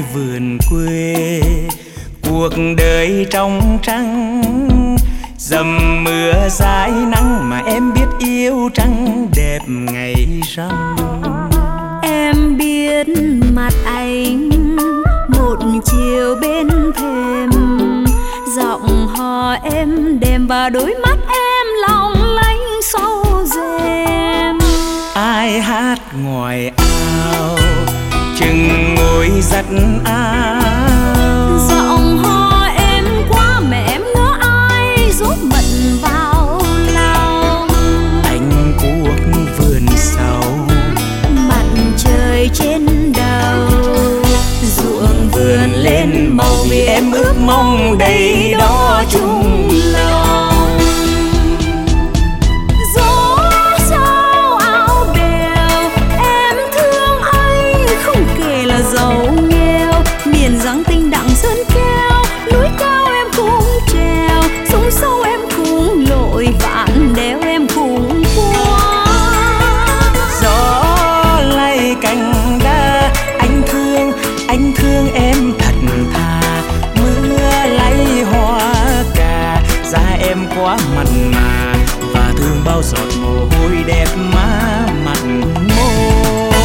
vườn quê. Cuộc đời trong trắng dầm mưa dãi nắng, mà em biết yêu trắng đẹp ngày rằm. Em biết mặt anh một chiều bên thềm, giọng hò em đềm và đôi mắt em long lanh sau rèm. Ai hát ngoài ao chừng ngồi giặt áo, giọng hò em quá mà em ngỡ ai giúp mận vào lòng. Anh cuốc vườn sau, mặt trời trên đầu, ruộng vườn lên màu vì em ước mong đầy đó chung lòng. Gió sao áo bèo, em thương anh không kể là giàu nghèo. Miền Giáng Tinh đặng sơn keo, núi cao em cũng trèo, sông sâu em cũng lội, vạn đèo em cũng qua. Gió lay cành đa, anh thương em thật thà. Mưa lay hoa cà, da em quá mặn mà, và thương bao giọt mồ hôi đẹp má mặt môi.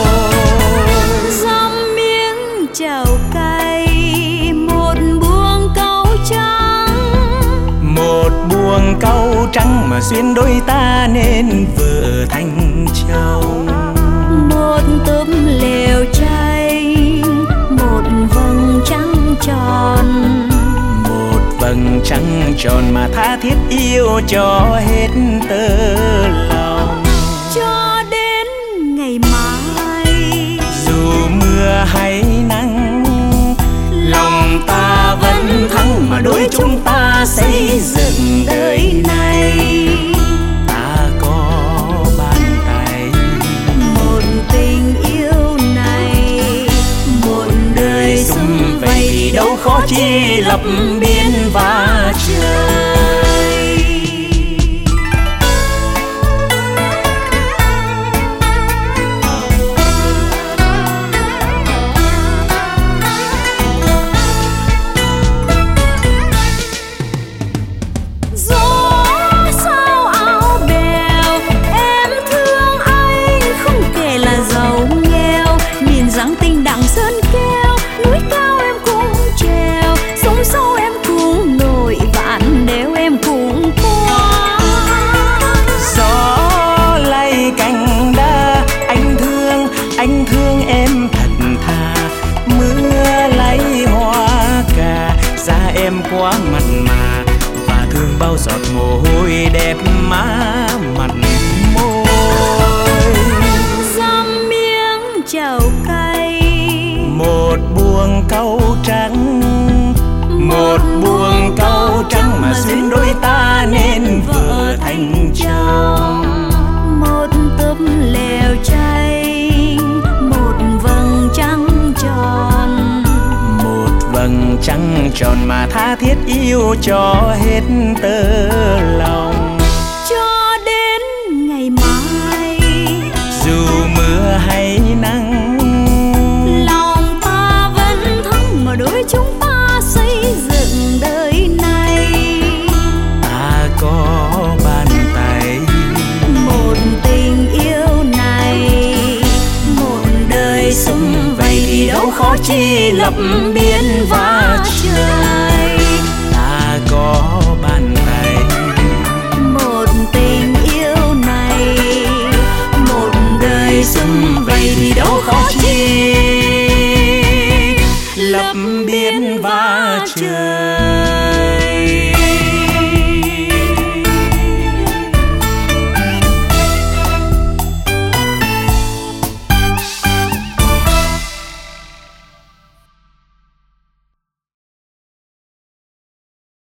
Dăm miếng chảo cay, một buông cau trắng, một buồng cau trắng mà duyên đôi ta nên vợ thành chồng. một túp lều tranh, một vầng trăng tròn, Một vầng trăng tròn mà tha thiết yêu cho hết tơ lòng. cho đến ngày mai. Dù mưa hay nắng, lòng ta vẫn thắng, mà đôi chúng ta xây dựng đời này. Ta có bàn tay, Một tình yêu này, một đời sum vầy thì đâu khó chi lập biên và trời. gió sao áo bèo, em thương anh không kể là giàu nghèo. Miền Giáng Tinh đặng sơn keo, núi cao em cũng trèo, sông sâu em cũng nổi, vạn đèo em cũng qua. Gió lay cành đa, anh thương em thật thà. Mưa lay hoa cà, da em quá mặn mà, và thương bao giọt mồ hôi đẹp má mặt môi. Dăm miếng chảo cay, Một buồng cau trắng, một buồng cau trắng mà duyên đôi ta nên vợ thành chồng. một túp lều tranh, một vầng trăng tròn, Một vầng trăng tròn mà tha thiết yêu cho hết tơ lòng. cho đến ngày mai. Dù mưa hay nắng, Lòng ta vẫn thắng, mà đôi chúng ta xây dựng đời này. ta có bàn tay, Một tình yêu này, một đời sum vầy thì đâu khó chi lập biên và trời.